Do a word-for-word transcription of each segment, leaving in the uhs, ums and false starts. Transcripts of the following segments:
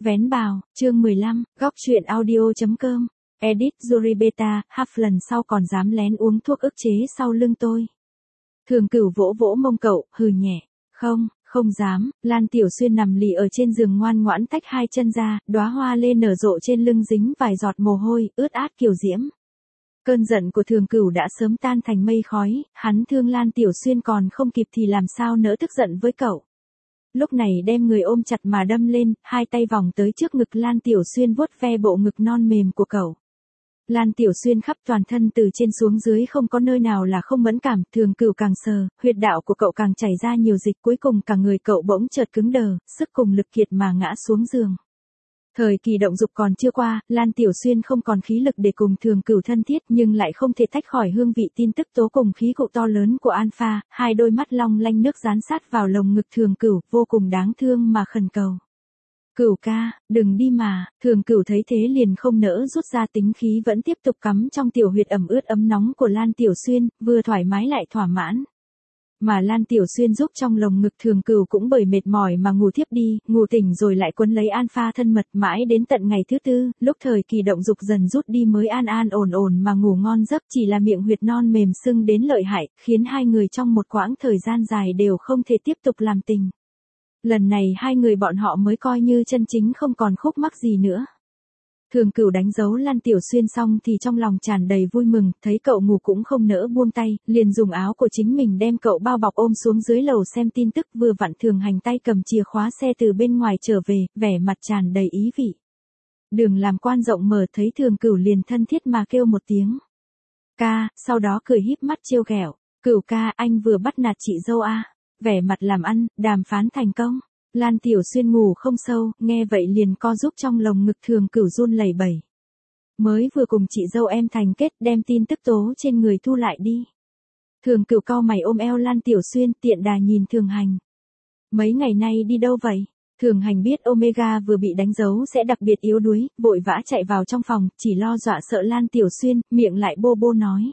Vén bào, chương mười lăm, góc truyện audio.com, edit Yuri Beta, half lần sau còn dám lén uống thuốc ức chế sau lưng tôi. Thường Cửu vỗ vỗ mông cậu, hừ nhẹ, không, không dám. Lan Tiểu Xuyên nằm lì ở trên giường ngoan ngoãn tách hai chân ra, đóa hoa lê nở rộ trên lưng dính vài giọt mồ hôi, ướt át kiều diễm. Cơn giận của Thường Cửu đã sớm tan thành mây khói, hắn thương Lan Tiểu Xuyên còn không kịp thì làm sao nỡ tức giận với cậu. Lúc này đem người ôm chặt mà đâm lên, hai tay vòng tới trước ngực Lan Tiểu Xuyên vuốt ve bộ ngực non mềm của cậu. Lan Tiểu Xuyên khắp toàn thân từ trên xuống dưới không có nơi nào là không mẫn cảm, Thường Cửu càng sờ, huyệt đạo của cậu càng chảy ra nhiều dịch, cuối cùng cả người cậu bỗng chợt cứng đờ, sức cùng lực kiệt mà ngã xuống giường. Thời kỳ động dục còn chưa qua, Lan Tiểu Xuyên không còn khí lực để cùng Thường Cửu thân thiết nhưng lại không thể tách khỏi hương vị tin tức tố cùng khí cụ to lớn của Alpha, hai đôi mắt long lanh nước dán sát vào lồng ngực Thường Cửu, vô cùng đáng thương mà khẩn cầu. Cửu ca, đừng đi mà. Thường Cửu thấy thế liền không nỡ rút ra tính khí vẫn tiếp tục cắm trong tiểu huyệt ẩm ướt ấm nóng của Lan Tiểu Xuyên, vừa thoải mái lại thỏa mãn. Mà Lan Tiểu Xuyên giúp trong lồng ngực Thường Cửu cũng bởi mệt mỏi mà ngủ thiếp đi, ngủ tỉnh rồi lại quấn lấy Alpha thân mật mãi đến tận ngày thứ tư, lúc thời kỳ động dục dần rút đi mới an an ổn ổn mà ngủ ngon giấc, chỉ là miệng huyệt non mềm sưng đến lợi hại, khiến hai người trong một quãng thời gian dài đều không thể tiếp tục làm tình. Lần này hai người bọn họ mới coi như chân chính không còn khúc mắc gì nữa. Thường Cửu đánh dấu Lan Tiểu Xuyên xong thì trong lòng tràn đầy vui mừng, thấy cậu ngủ cũng không nỡ buông tay, liền dùng áo của chính mình đem cậu bao bọc ôm xuống dưới lầu xem tin tức, vừa vặn Thường Hành tay cầm chìa khóa xe từ bên ngoài trở về, vẻ mặt tràn đầy ý vị. Đường làm quan rộng mở thấy Thường Cửu liền thân thiết mà kêu một tiếng. Ca, sau đó cười híp mắt trêu ghẹo, Cửu ca, anh vừa bắt nạt chị dâu à, vẻ mặt làm ăn, đàm phán thành công. Lan Tiểu Xuyên ngủ không sâu, nghe vậy liền co giúp trong lồng ngực Thường Cửu run lẩy bẩy. Mới vừa cùng chị dâu em thành kết, đem tin tức tố trên người thu lại đi. Thường Cửu cau mày ôm eo Lan Tiểu Xuyên, tiện đà nhìn Thường Hành. Mấy ngày nay đi đâu vậy? Thường Hành biết Omega vừa bị đánh dấu sẽ đặc biệt yếu đuối, vội vã chạy vào trong phòng, chỉ lo dọa sợ Lan Tiểu Xuyên, miệng lại bô bô nói.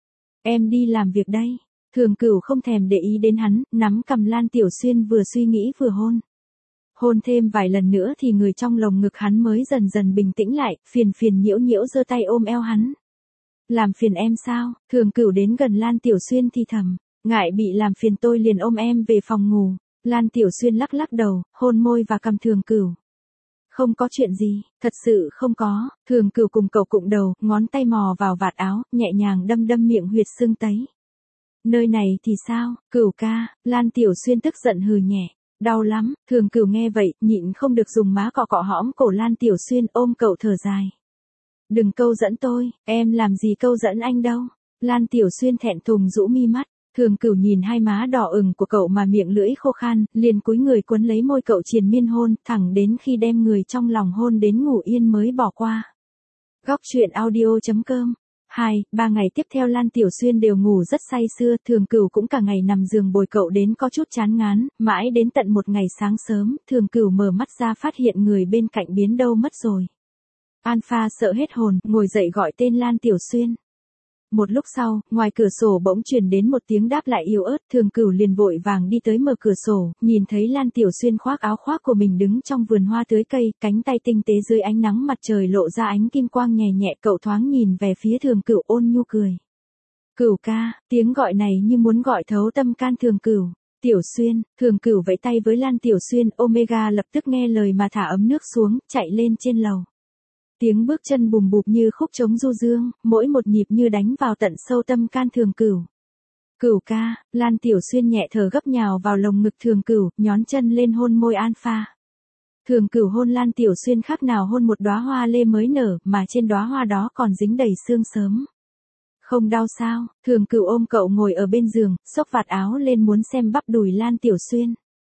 Em đi làm việc đây. Thường Cửu không thèm để ý đến hắn, nắm cầm Lan Tiểu Xuyên vừa suy nghĩ vừa hôn. Hôn thêm vài lần nữa thì người trong lồng ngực hắn mới dần dần bình tĩnh lại, phiền phiền nhiễu nhiễu giơ tay ôm eo hắn. Làm phiền em sao? Thường Cửu đến gần Lan Tiểu Xuyên thì thầm, ngại bị làm phiền tôi liền ôm em về phòng ngủ. Lan Tiểu Xuyên lắc lắc đầu, hôn môi và cầm Thường Cửu. Không có chuyện gì, thật sự không có. Thường Cửu cùng cậu cụng đầu, ngón tay mò vào vạt áo, nhẹ nhàng đâm đâm miệng huyệt sưng tấy. Nơi này thì sao? Cửu ca. Lan Tiểu Xuyên tức giận hừ nhẹ. Đau lắm. Thường Cửu nghe vậy, nhịn không được dùng má cọ cọ hõm cổ Lan Tiểu Xuyên, ôm cậu thở dài. Đừng câu dẫn tôi, em làm gì câu dẫn anh đâu. Lan Tiểu Xuyên thẹn thùng rũ mi mắt. Thường Cửu nhìn hai má đỏ ửng của cậu mà miệng lưỡi khô khan, liền cúi người quấn lấy môi cậu triền miên hôn, thẳng đến khi đem người trong lòng hôn đến ngủ yên mới bỏ qua. Góc truyện audio.com. Hai, ba ngày tiếp theo Lan Tiểu Xuyên đều ngủ rất say sưa, Thường Cửu cũng cả ngày nằm giường bồi cậu đến có chút chán ngán, mãi đến tận một ngày sáng sớm, Thường Cửu mở mắt ra phát hiện người bên cạnh biến đâu mất rồi. Alpha sợ hết hồn, ngồi dậy gọi tên Lan Tiểu Xuyên. Một lúc sau, ngoài cửa sổ bỗng truyền đến một tiếng đáp lại yếu ớt, Thường Cửu liền vội vàng đi tới mở cửa sổ, nhìn thấy Lan Tiểu Xuyên khoác áo khoác của mình đứng trong vườn hoa tưới cây, cánh tay tinh tế dưới ánh nắng mặt trời lộ ra ánh kim quang nhẹ nhẹ, cậu thoáng nhìn về phía Thường Cửu ôn nhu cười. Cửu ca, tiếng gọi này như muốn gọi thấu tâm can Thường Cửu. Tiểu Xuyên, Thường Cửu vẫy tay với Lan Tiểu Xuyên, Omega lập tức nghe lời mà thả ấm nước xuống, chạy lên trên lầu. Tiếng bước chân bùm bụp như khúc trống du dương, mỗi một nhịp như đánh vào tận sâu tâm can Thường Cửu. Cửu ca. Lan Tiểu Xuyên nhẹ thở gấp nhào vào lồng ngực Thường Cửu, nhón chân lên hôn môi Alpha. Thường Cửu hôn Lan Tiểu Xuyên khác nào hôn một đóa hoa lê mới nở, mà trên đóa hoa đó còn dính đầy sương sớm. Không đau sao? Thường Cửu ôm cậu ngồi ở bên giường, xốc vạt áo lên muốn xem bắp đùi Lan Tiểu Xuyên.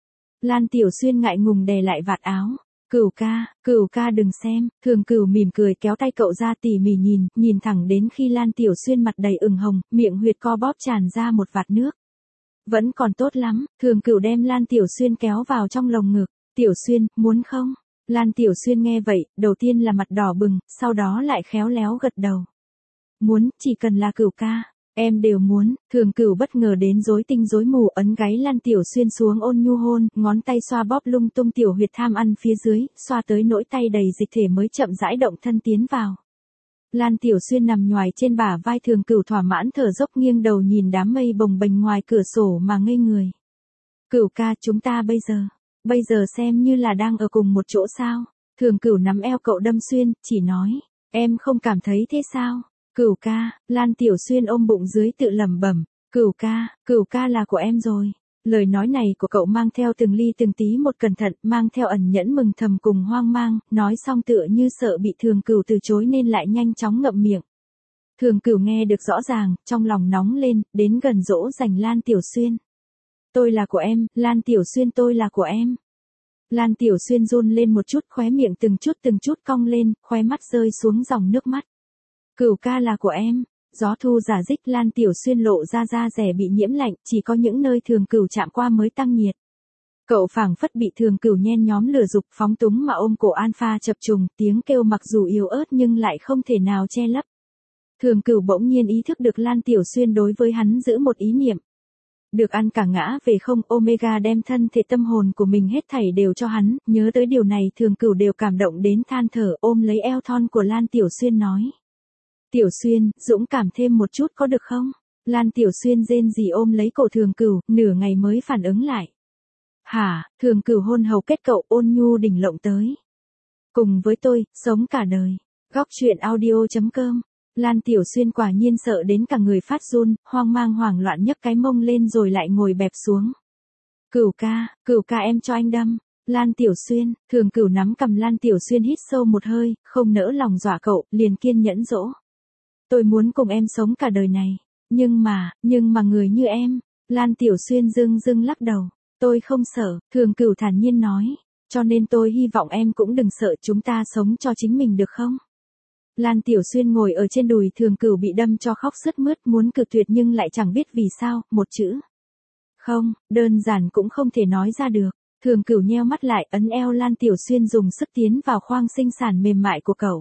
Lan Tiểu Xuyên ngại ngùng đè lại vạt áo. Cửu ca, Cửu ca đừng xem. Thường Cửu mỉm cười kéo tay cậu ra tỉ mỉ nhìn, nhìn thẳng đến khi Lan Tiểu Xuyên mặt đầy ửng hồng, miệng huyệt co bóp tràn ra một vạt nước. Vẫn còn tốt lắm. Thường Cửu đem Lan Tiểu Xuyên kéo vào trong lồng ngực. Tiểu Xuyên, muốn không? Lan Tiểu Xuyên nghe vậy, đầu tiên là mặt đỏ bừng, sau đó lại khéo léo gật đầu. Muốn, chỉ cần là Cửu ca. Em đều muốn, Thường Cửu bất ngờ đến rối tinh rối mù ấn gáy Lan Tiểu Xuyên xuống ôn nhu hôn, ngón tay xoa bóp lung tung tiểu huyệt tham ăn phía dưới, xoa tới nỗi tay đầy dịch thể mới chậm rãi động thân tiến vào. Lan Tiểu Xuyên nằm nhoài trên bả vai Thường Cửu thỏa mãn thở dốc nghiêng đầu nhìn đám mây bồng bềnh ngoài cửa sổ mà ngây người. Cửu ca, chúng ta bây giờ, bây giờ xem như là đang ở cùng một chỗ sao? Thường Cửu nắm eo cậu đâm xuyên, chỉ nói, em không cảm thấy thế sao? Cửu ca, Lan Tiểu Xuyên ôm bụng dưới tự lẩm bẩm, Cửu ca, Cửu ca là của em rồi. Lời nói này của cậu mang theo từng ly từng tí một cẩn thận, mang theo ẩn nhẫn mừng thầm cùng hoang mang, nói xong tựa như sợ bị Thường Cửu từ chối nên lại nhanh chóng ngậm miệng. Thường Cửu nghe được rõ ràng, trong lòng nóng lên, đến gần dỗ dành Lan Tiểu Xuyên. Tôi là của em, Lan Tiểu Xuyên tôi là của em. Lan Tiểu Xuyên run lên một chút, khóe miệng từng chút từng chút cong lên, khóe mắt rơi xuống dòng nước mắt. Cửu ca là của em. Gió thu giả dích, Lan Tiểu Xuyên lộ ra da rẻ bị nhiễm lạnh, chỉ có những nơi Thường Cửu chạm qua mới tăng nhiệt. Cậu phảng phất bị Thường Cửu nhen nhóm lửa dục phóng túng mà ôm cổ Alpha chập trùng, tiếng kêu mặc dù yếu ớt nhưng lại không thể nào che lấp. Thường Cửu bỗng nhiên ý thức được Lan Tiểu Xuyên đối với hắn giữ một ý niệm. Được ăn cả ngã về không, Omega đem thân thể tâm hồn của mình hết thảy đều cho hắn, nhớ tới điều này Thường Cửu đều cảm động đến than thở, ôm lấy eo thon của Lan Tiểu Xuyên nói. Tiểu Xuyên, dũng cảm thêm một chút có được không? Lan Tiểu Xuyên rên rỉ ôm lấy cổ Thường Cửu, nửa ngày mới phản ứng lại. Hả, Thường Cửu hôn hầu kết cậu ôn nhu đỉnh lộng tới. Cùng với tôi, sống cả đời. Góc truyện audio chấm com. Lan Tiểu Xuyên quả nhiên sợ đến cả người phát run, hoang mang hoảng loạn nhấc cái mông lên rồi lại ngồi bẹp xuống. Cửu ca, Cửu ca em cho anh đâm. Lan Tiểu Xuyên, Thường Cửu nắm cầm Lan Tiểu Xuyên hít sâu một hơi, không nỡ lòng dọa cậu, liền kiên nhẫn dỗ. Tôi muốn cùng em sống cả đời này. Nhưng mà, nhưng mà người như em. Lan Tiểu Xuyên dưng dưng lắc đầu. Tôi không sợ, Thường Cửu thản nhiên nói. Cho nên tôi hy vọng em cũng đừng sợ, chúng ta sống cho chính mình được không? Lan Tiểu Xuyên ngồi ở trên đùi Thường Cửu bị đâm cho khóc sướt mướt, muốn cự tuyệt nhưng lại chẳng biết vì sao, một chữ. Không, đơn giản cũng không thể nói ra được. Thường Cửu nheo mắt lại, ấn eo Lan Tiểu Xuyên dùng sức tiến vào khoang sinh sản mềm mại của cậu.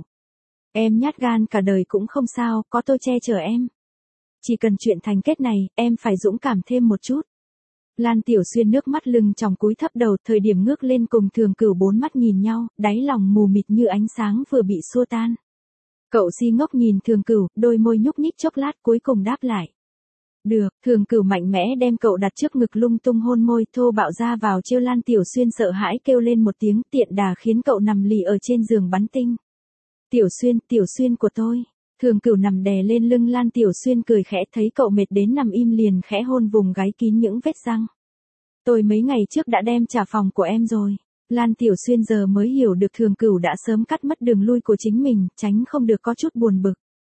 Em nhát gan cả đời cũng không sao, có tôi che chở em. Chỉ cần chuyện thành kết này, em phải dũng cảm thêm một chút. Lan Tiểu Xuyên nước mắt lưng tròng cúi thấp đầu, thời điểm ngước lên cùng Thường Cửu bốn mắt nhìn nhau, đáy lòng mù mịt như ánh sáng vừa bị xua tan. Cậu si ngốc nhìn Thường Cửu, đôi môi nhúc nhích chốc lát cuối cùng đáp lại. Được, Thường Cửu mạnh mẽ đem cậu đặt trước ngực lung tung hôn môi thô bạo ra vào chiêu. Lan Tiểu Xuyên sợ hãi kêu lên một tiếng tiện đà khiến cậu nằm lì ở trên giường bắn tinh. Tiểu Xuyên, Tiểu Xuyên của tôi. Thường Cửu nằm đè lên lưng Lan Tiểu Xuyên cười khẽ, thấy cậu mệt đến nằm im liền khẽ hôn vùng gáy kín những vết răng. Tôi mấy ngày trước đã đem trả phòng của em rồi. Lan Tiểu Xuyên giờ mới hiểu được Thường Cửu đã sớm cắt mất đường lui của chính mình, tránh không được có chút buồn bực.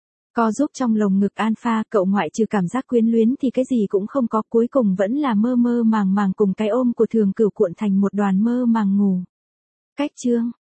Co giúp trong lồng ngực Alpha, cậu ngoại trừ cảm giác quyến luyến thì cái gì cũng không có, cuối cùng vẫn là mơ mơ màng màng cùng cái ôm của Thường Cửu cuộn thành một đoàn mơ màng ngủ. Cách chương